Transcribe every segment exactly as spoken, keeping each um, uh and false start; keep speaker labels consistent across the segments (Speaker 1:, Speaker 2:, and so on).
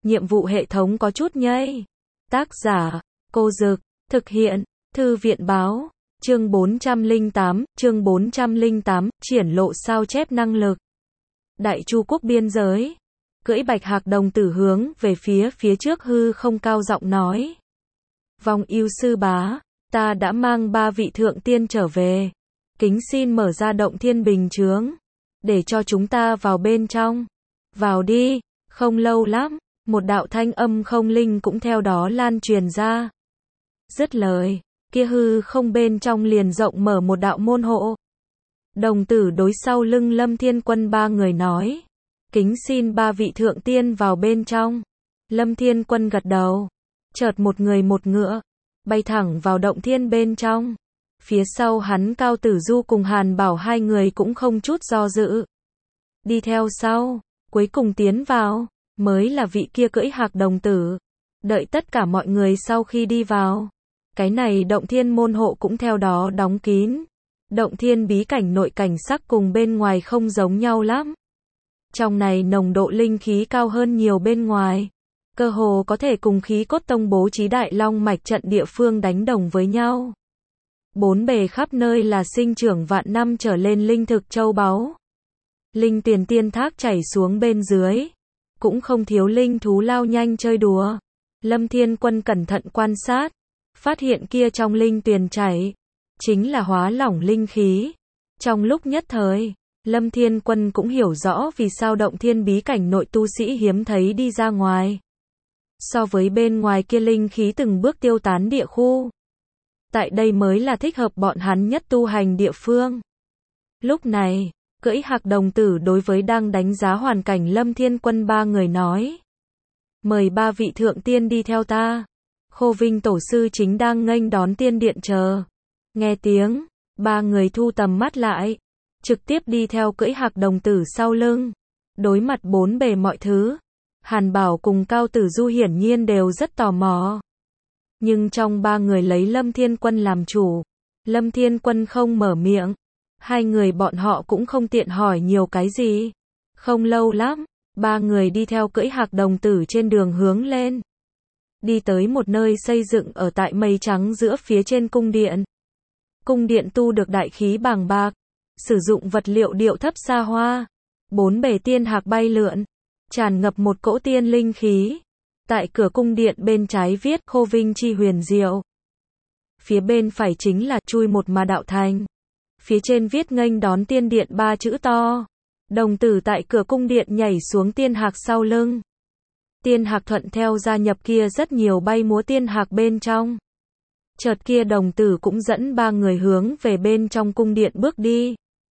Speaker 1: nhiệm vụ hệ thống có chút nhây. Tác giả, Cô Dực, thực hiện, Thư viện Báo, chương bốn trăm lẻ tám, chương bốn trăm lẻ tám, triển lộ sao chép năng lực. Đại Chu quốc biên giới, cưỡi bạch hạc đồng tử hướng về phía phía trước hư không cao giọng nói. Vong yêu sư bá, ta đã mang ba vị thượng tiên trở về. Kính xin mở ra động thiên bình chướng, để cho chúng ta vào bên trong. Vào đi, không lâu lắm, một đạo thanh âm không linh cũng theo đó lan truyền ra. Dứt lời, kia hư không bên trong liền rộng mở một đạo môn hộ. Đồng tử đối sau lưng Lâm Thiên Quân ba người nói. Kính xin ba vị thượng tiên vào bên trong. Lâm Thiên Quân gật đầu. Chợt một người một ngựa, bay thẳng vào động thiên bên trong. Phía sau hắn Cao Tử Du cùng Hàn Bảo hai người cũng không chút do dự. Đi theo sau, cuối cùng tiến vào, mới là vị kia cưỡi hạc đồng tử. Đợi tất cả mọi người sau khi đi vào, cái này động thiên môn hộ cũng theo đó đóng kín. Động thiên bí cảnh nội cảnh sắc cùng bên ngoài không giống nhau lắm. Trong này nồng độ linh khí cao hơn nhiều bên ngoài. Cơ hồ có thể cùng khí cốt tông bố trí đại long mạch trận địa phương đánh đồng với nhau. Bốn bề khắp nơi là sinh trưởng vạn năm trở lên linh thực châu báu. Linh tiền tiên thác chảy xuống bên dưới. Cũng không thiếu linh thú lao nhanh chơi đùa. Lâm Thiên Quân cẩn thận quan sát. Phát hiện kia trong linh tuyền chảy. Chính là hóa lỏng linh khí. Trong lúc nhất thời, Lâm Thiên Quân cũng hiểu rõ vì sao động thiên bí cảnh nội tu sĩ hiếm thấy đi ra ngoài. So với bên ngoài kia linh khí từng bước tiêu tán địa khu. Tại đây mới là thích hợp bọn hắn nhất tu hành địa phương. Lúc này, cưỡi hạc đồng tử đối với đang đánh giá hoàn cảnh Lâm Thiên Quân ba người nói. Mời ba vị thượng tiên đi theo ta. Khô Vinh tổ sư chính đang nghênh đón tiên điện chờ. Nghe tiếng, ba người thu tầm mắt lại. Trực tiếp đi theo cưỡi hạc đồng tử sau lưng. Đối mặt bốn bề mọi thứ. Hàn Bảo cùng Cao Tử Du hiển nhiên đều rất tò mò. Nhưng trong ba người lấy Lâm Thiên Quân làm chủ. Lâm Thiên Quân không mở miệng. Hai người bọn họ cũng không tiện hỏi nhiều cái gì. Không lâu lắm, ba người đi theo cưỡi hạc đồng tử trên đường hướng lên. Đi tới một nơi xây dựng ở tại mây trắng giữa phía trên cung điện. Cung điện tu được đại khí bàng bạc. Sử dụng vật liệu điệu thấp xa hoa. Bốn bề tiên hạc bay lượn. Tràn ngập một cỗ tiên linh khí. Tại cửa cung điện bên trái viết Khô Vinh chi huyền diệu. Phía bên phải chính là chui một mà đạo thành. Phía trên viết nghênh đón tiên điện ba chữ to. Đồng tử tại cửa cung điện nhảy xuống tiên hạc sau lưng. Tiên hạc thuận theo gia nhập kia rất nhiều bay múa tiên hạc bên trong. Chợt kia đồng tử cũng dẫn ba người hướng về bên trong cung điện bước đi.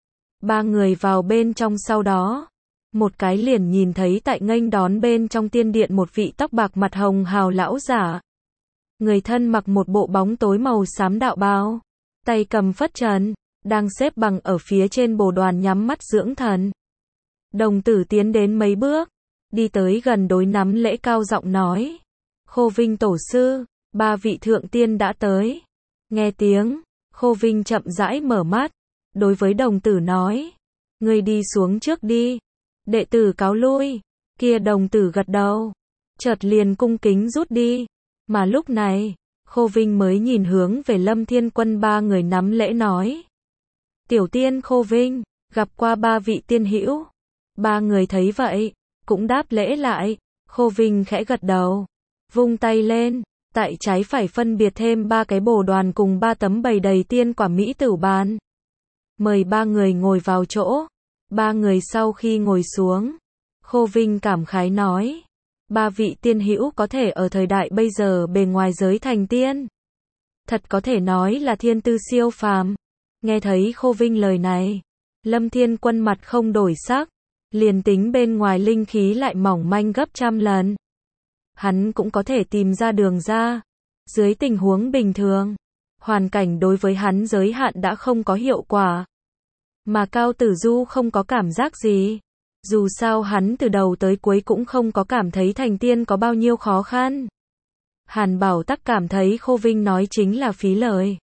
Speaker 1: Ba người vào bên trong sau đó. Một cái liền nhìn thấy tại nghênh đón bên trong tiên điện một vị tóc bạc mặt hồng hào lão giả. Người thân mặc một bộ bóng tối màu xám đạo bào. Tay cầm phất trần. Đang xếp bằng ở phía trên bồ đoàn nhắm mắt dưỡng thần. Đồng tử tiến đến mấy bước. Đi tới gần đối nắm lễ cao giọng nói. Khô Vinh tổ sư, ba vị thượng tiên đã tới. Nghe tiếng, Khô Vinh chậm rãi mở mắt. Đối với đồng tử nói. Ngươi đi xuống trước đi. Đệ tử cáo lui. Kia đồng tử gật đầu. Chợt liền cung kính rút đi. Mà lúc này, Khô Vinh mới nhìn hướng về Lâm Thiên Quân ba người nắm lễ nói. Tiểu tiên Khô Vinh, gặp qua ba vị tiên hữu. Ba người thấy vậy, cũng đáp lễ lại. Khô Vinh khẽ gật đầu. Vung tay lên, tại trái phải phân biệt thêm ba cái bồ đoàn cùng ba tấm bày đầy tiên quả mỹ tửu bàn. Mời ba người ngồi vào chỗ. Ba người sau khi ngồi xuống, Khô Vinh cảm khái nói. Ba vị tiên hữu có thể ở thời đại bây giờ bề ngoài giới thành tiên. Thật có thể nói là thiên tư siêu phàm. Nghe thấy Khô Vinh lời này, Lâm Thiên Quân mặt không đổi sắc. Liền tính bên ngoài linh khí lại mỏng manh gấp trăm lần. Hắn cũng có thể tìm ra đường ra. Dưới tình huống bình thường, hoàn cảnh đối với hắn giới hạn đã không có hiệu quả. Mà Cao Tử Du không có cảm giác gì. Dù sao hắn từ đầu tới cuối cũng không có cảm thấy thành tiên có bao nhiêu khó khăn. Hàn Bảo tắc cảm thấy Khô Vinh nói chính là phí lời.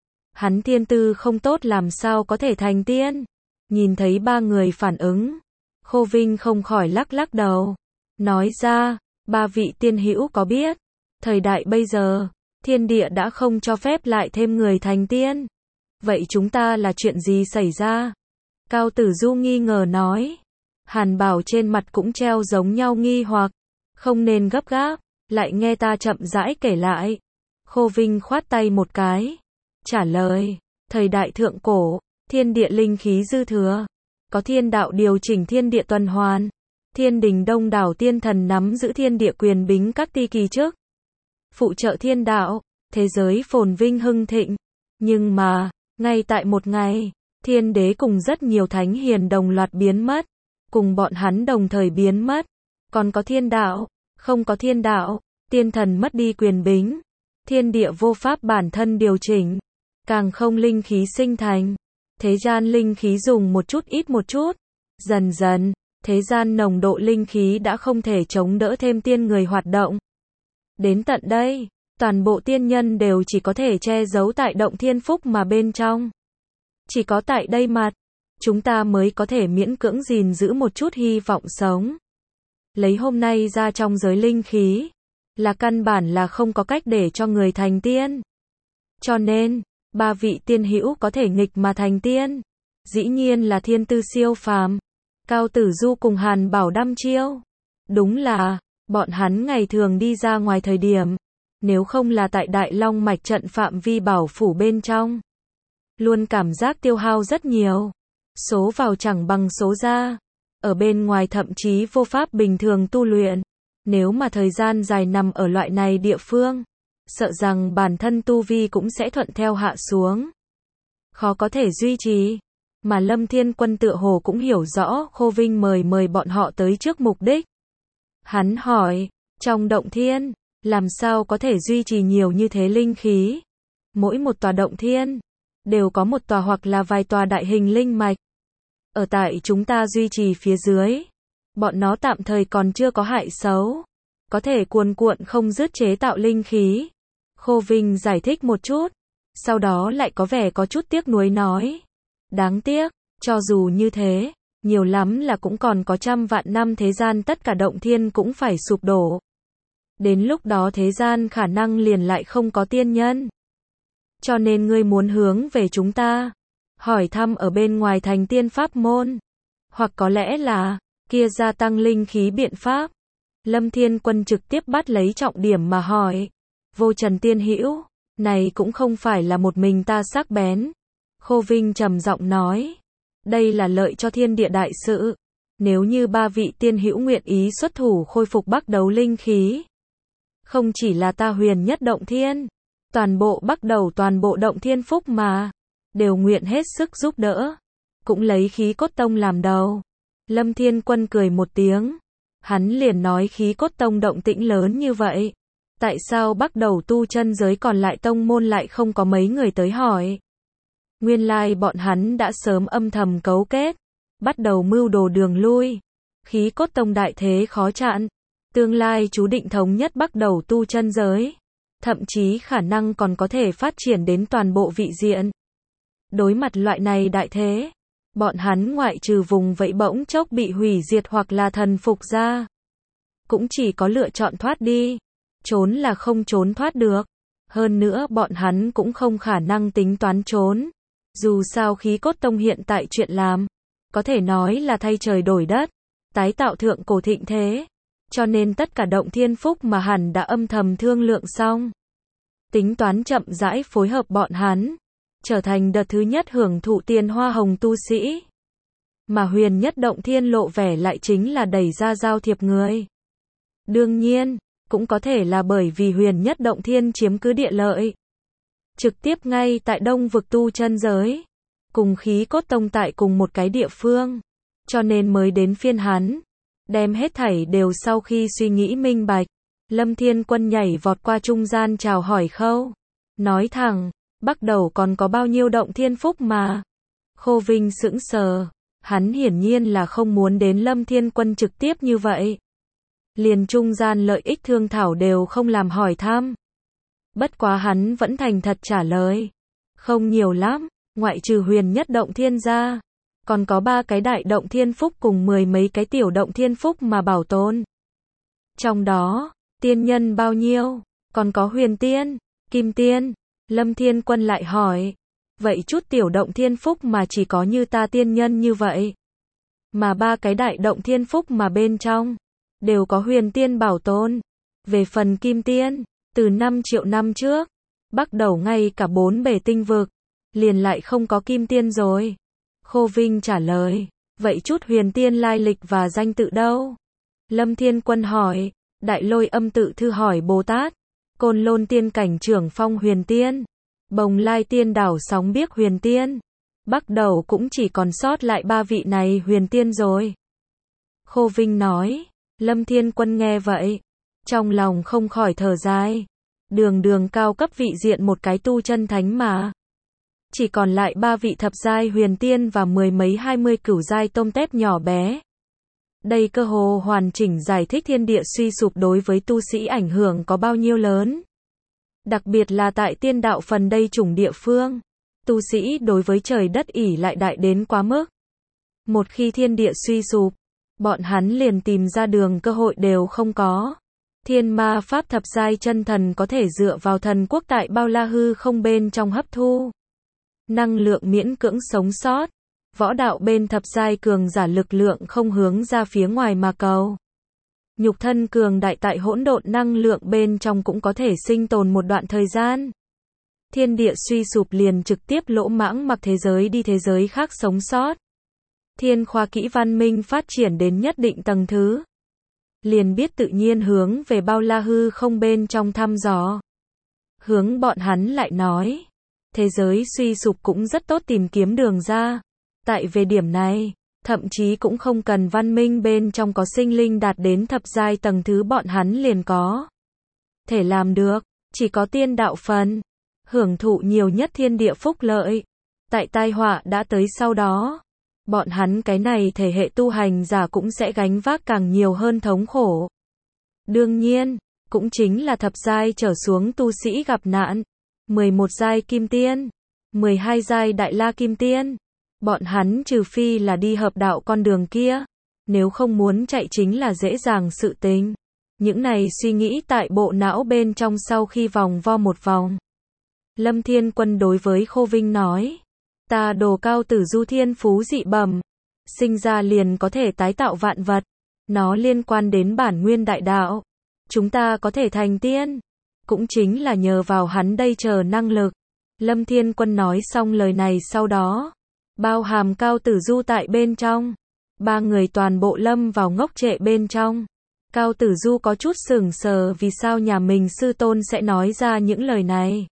Speaker 1: Hắn thiên tư không tốt làm sao có thể thành tiên. Nhìn thấy ba người phản ứng, Khô Vinh không khỏi lắc lắc đầu. Nói ra, Ba vị tiên hữu có biết, thời đại bây giờ, thiên địa đã không cho phép lại thêm người thành tiên. Vậy chúng ta là chuyện gì xảy ra? Cao Tử Du nghi ngờ nói. Hàn Bảo trên mặt cũng treo giống nhau nghi hoặc. Không nên gấp gáp, lại nghe ta chậm rãi kể lại. Khô Vinh khoát tay một cái. Trả lời, thời đại thượng cổ, thiên địa linh khí dư thừa. Có thiên đạo điều chỉnh thiên địa tuần hoàn. Thiên đình đông đảo tiên thần nắm giữ thiên địa quyền bính các ti kỳ trước. Phụ trợ thiên đạo, thế giới phồn vinh hưng thịnh. Nhưng mà, ngay tại một ngày, thiên đế cùng rất nhiều thánh hiền đồng loạt biến mất. Cùng bọn hắn đồng thời biến mất. Còn có thiên đạo, không có thiên đạo, tiên thần mất đi quyền bính. Thiên địa vô pháp bản thân điều chỉnh. Càng không linh khí sinh thành. Thế gian linh khí dùng một chút ít một chút. Dần dần, thế gian nồng độ linh khí đã không thể chống đỡ thêm tiên người hoạt động. Đến tận đây, toàn bộ tiên nhân đều chỉ có thể che giấu tại động thiên phúc mà bên trong. Chỉ có tại đây mặt, chúng ta mới có thể miễn cưỡng gìn giữ một chút hy vọng sống. Lấy hôm nay ra trong giới linh khí, là căn bản là không có cách để cho người thành tiên. Cho nên, ba vị tiên hữu có thể nghịch mà thành tiên. Dĩ nhiên là thiên tư siêu phàm. Cao Tử Du cùng Hàn Bảo đăm chiêu. Đúng là, bọn hắn ngày thường đi ra ngoài thời điểm, nếu không là tại Đại Long mạch trận phạm vi bảo phủ bên trong, luôn cảm giác tiêu hao rất nhiều. Số vào chẳng bằng số ra. Ở bên ngoài thậm chí vô pháp bình thường tu luyện. Nếu mà thời gian dài nằm ở loại này địa phương, sợ rằng bản thân tu vi cũng sẽ thuận theo hạ xuống. Khó có thể duy trì. Mà Lâm Thiên Quân tựa hồ cũng hiểu rõ Khô Vinh mời mời bọn họ tới trước mục đích. Hắn hỏi, trong động thiên, làm sao có thể duy trì nhiều như thế linh khí? Mỗi một tòa động thiên, đều có một tòa hoặc là vài tòa đại hình linh mạch. Ở tại chúng ta duy trì phía dưới, bọn nó tạm thời còn chưa có hại xấu. Có thể cuồn cuộn không dứt chế tạo linh khí. Khô Vinh giải thích một chút, sau đó lại có vẻ có chút tiếc nuối nói. Đáng tiếc, cho dù như thế, nhiều lắm là cũng còn có trăm vạn năm thế gian tất cả động thiên cũng phải sụp đổ. Đến lúc đó thế gian khả năng liền lại không có tiên nhân. Cho nên ngươi muốn hướng về chúng ta, hỏi thăm ở bên ngoài thành tiên pháp môn, hoặc có lẽ là, kia gia tăng linh khí biện pháp. Lâm Thiên Quân trực tiếp bắt lấy trọng điểm mà hỏi. Vô Trần tiên hữu, này cũng không phải là một mình ta sắc bén. Khô Vinh trầm giọng nói. Đây là lợi cho thiên địa đại sự. Nếu như ba vị tiên hữu nguyện ý xuất thủ khôi phục bắc đấu linh khí. Không chỉ là ta huyền nhất động thiên. Toàn bộ bắc đầu toàn bộ động thiên phúc mà. Đều nguyện hết sức giúp đỡ. Cũng lấy khí cốt tông làm đầu. Lâm Thiên Quân cười một tiếng. Hắn liền nói khí cốt tông động tĩnh lớn như vậy. Tại sao bắc đầu tu chân giới còn lại tông môn lại không có mấy người tới hỏi? Nguyên lai bọn hắn đã sớm âm thầm cấu kết. Bắt đầu mưu đồ đường lui. Khí cốt tông đại thế khó chặn. Tương lai chú định thống nhất bắc đầu tu chân giới. Thậm chí khả năng còn có thể phát triển đến toàn bộ vị diện. Đối mặt loại này đại thế, bọn hắn ngoại trừ vùng vẫy bỗng chốc bị hủy diệt hoặc là thần phục ra. Cũng chỉ có lựa chọn thoát đi. Trốn là không trốn thoát được. Hơn nữa bọn hắn cũng không khả năng tính toán trốn. Dù sao khí cốt tông hiện tại chuyện làm, có thể nói là thay trời đổi đất, tái tạo thượng cổ thịnh thế. Cho nên tất cả động thiên phúc mà hẳn đã âm thầm thương lượng xong. Tính toán chậm rãi phối hợp bọn hắn. Trở thành đợt thứ nhất hưởng thụ tiền hoa hồng tu sĩ. Mà huyền nhất động thiên lộ vẻ lại chính là đẩy ra giao thiệp người. Đương nhiên, cũng có thể là bởi vì huyền nhất động thiên chiếm cứ địa lợi. Trực tiếp ngay tại đông vực tu chân giới. Cùng khí cốt tông tại cùng một cái địa phương. Cho nên mới đến phiên hắn. Đem hết thảy đều sau khi suy nghĩ minh bạch. Lâm Thiên Quân nhảy vọt qua trung gian chào hỏi khâu. Nói thẳng. Bắt đầu còn có bao nhiêu động thiên phúc mà. Khô Vinh sững sờ. Hắn hiển nhiên là không muốn đến Lâm Thiên Quân trực tiếp như vậy. Liền trung gian lợi ích thương thảo đều không làm hỏi thăm. Bất quá hắn vẫn thành thật trả lời. Không nhiều lắm, ngoại trừ huyền nhất động thiên ra. Còn có ba cái đại động thiên phúc cùng mười mấy cái tiểu động thiên phúc mà bảo tồn. Trong đó, tiên nhân bao nhiêu? Còn có huyền tiên, kim tiên. Lâm Thiên Quân lại hỏi. Vậy chút tiểu động thiên phúc mà chỉ có như ta tiên nhân như vậy. Mà ba cái đại động thiên phúc mà bên trong, đều có huyền tiên bảo tồn. Về phần kim tiên, từ năm triệu năm trước, bắt đầu ngay cả bốn bể tinh vực, liền lại không có kim tiên rồi. Khô Vinh trả lời, vậy chút huyền tiên lai lịch và danh tự đâu? Lâm Thiên Quân hỏi, Đại Lôi Âm Tự Thư hỏi Bồ Tát, Côn Lôn Tiên Cảnh Trưởng Phong huyền tiên, Bồng Lai Tiên Đảo Sóng Biếc huyền tiên. Bắt đầu cũng chỉ còn sót lại ba vị này huyền tiên rồi. Khô Vinh nói, Lâm Thiên Quân nghe vậy, trong lòng không khỏi thở dài. Đường đường cao cấp vị diện một cái tu chân thánh mà. Chỉ còn lại ba vị thập giai huyền tiên và mười mấy hai mươi cửu giai tôm tép nhỏ bé. Đây cơ hồ hoàn chỉnh giải thích thiên địa suy sụp đối với tu sĩ ảnh hưởng có bao nhiêu lớn. Đặc biệt là tại tiên đạo phần đây chủng địa phương. Tu sĩ đối với trời đất ỷ lại đại đến quá mức. Một khi thiên địa suy sụp, bọn hắn liền tìm ra đường cơ hội đều không có. Thiên ma pháp thập giai chân thần có thể dựa vào thần quốc tại bao la hư không bên trong hấp thu năng lượng miễn cưỡng sống sót. Võ đạo bên thập giai cường giả lực lượng không hướng ra phía ngoài mà cầu. Nhục thân cường đại tại hỗn độn năng lượng bên trong cũng có thể sinh tồn một đoạn thời gian. Thiên địa suy sụp liền trực tiếp lỗ mãng mặc thế giới đi thế giới khác sống sót. Thiên khoa kỹ văn minh phát triển đến nhất định tầng thứ, liền biết tự nhiên hướng về bao la hư không bên trong thăm dò. Hướng bọn hắn lại nói, thế giới suy sụp cũng rất tốt tìm kiếm đường ra. Tại về điểm này, thậm chí cũng không cần văn minh bên trong có sinh linh đạt đến thập giai tầng thứ bọn hắn liền có thể làm được, chỉ có tiên đạo phần, hưởng thụ nhiều nhất thiên địa phúc lợi. Tại tai họa đã tới sau đó, bọn hắn cái này thể hệ tu hành giả cũng sẽ gánh vác càng nhiều hơn thống khổ. Đương nhiên, cũng chính là thập giai trở xuống tu sĩ gặp nạn, mười một giai kim tiên, mười hai giai đại la kim tiên. Bọn hắn trừ phi là đi hợp đạo con đường kia, nếu không muốn chạy chính là dễ dàng sự tình. Những này suy nghĩ tại bộ não bên trong sau khi vòng vo một vòng. Lâm Thiên Quân đối với Khô Vinh nói, ta đồ cao tử du thiên phú dị bẩm, sinh ra liền có thể tái tạo vạn vật, nó liên quan đến bản nguyên đại đạo. Chúng ta có thể thành tiên, cũng chính là nhờ vào hắn đây chờ năng lực. Lâm Thiên Quân nói xong lời này sau đó, bao hàm cao tử du tại bên trong. Ba người toàn bộ lâm vào ngốc trệ bên trong. Cao tử du có chút sửng sờ vì sao nhà mình sư tôn sẽ nói ra những lời này.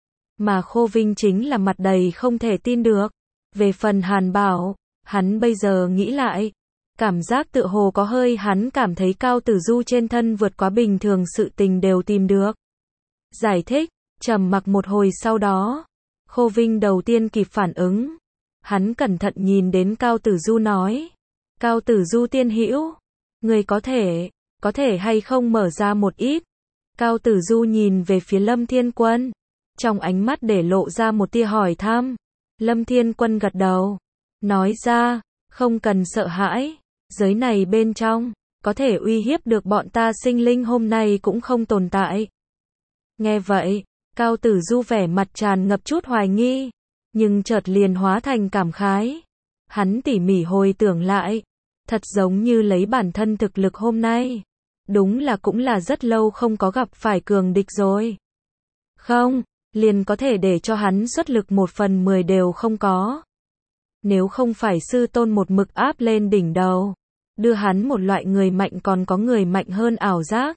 Speaker 1: Mà Khô Vinh chính là mặt đầy không thể tin được. Về phần Hàn Bảo, hắn bây giờ nghĩ lại, cảm giác tựa hồ có hơi hắn cảm thấy cao tử du trên thân vượt quá bình thường sự tình đều tìm được. Giải thích, trầm mặc một hồi sau đó, Khô Vinh đầu tiên kịp phản ứng. Hắn cẩn thận nhìn đến Cao Tử Du nói, Cao Tử Du tiên hữu, người có thể, có thể hay không mở ra một ít. Cao Tử Du nhìn về phía Lâm Thiên Quân, trong ánh mắt để lộ ra một tia hỏi thăm. Lâm Thiên Quân gật đầu, nói ra, không cần sợ hãi, giới này bên trong, có thể uy hiếp được bọn ta sinh linh hôm nay cũng không tồn tại. Nghe vậy, Cao Tử Du vẻ mặt tràn ngập chút hoài nghi, nhưng chợt liền hóa thành cảm khái. Hắn tỉ mỉ hồi tưởng lại, thật giống như lấy bản thân thực lực hôm nay, đúng là cũng là rất lâu không có gặp phải cường địch rồi. Không, liền có thể để cho hắn xuất lực một phần mười đều không có. Nếu không phải sư tôn một mực áp lên đỉnh đầu, đưa hắn một loại người mạnh còn có người mạnh hơn ảo giác,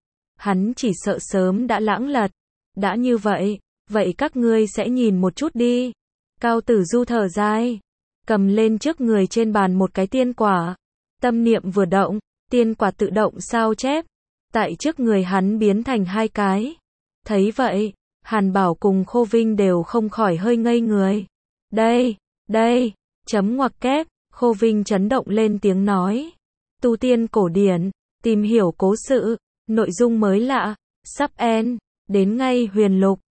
Speaker 1: hắn chỉ sợ sớm đã lãng lật. Đã như vậy, vậy các ngươi sẽ nhìn một chút đi. Cao Tử Du thở dài, cầm lên trước người trên bàn một cái tiên quả. Tâm niệm vừa động, tiên quả tự động sao chép. Tại trước người hắn biến thành hai cái. Thấy vậy, Hàn Bảo cùng Khô Vinh đều không khỏi hơi ngây người. Đây, đây, chấm ngoặc kép, Khô Vinh chấn động lên tiếng nói. Tu tiên cổ điển, tìm hiểu cố sự, nội dung mới lạ, sắp end, đến ngay huyền lục.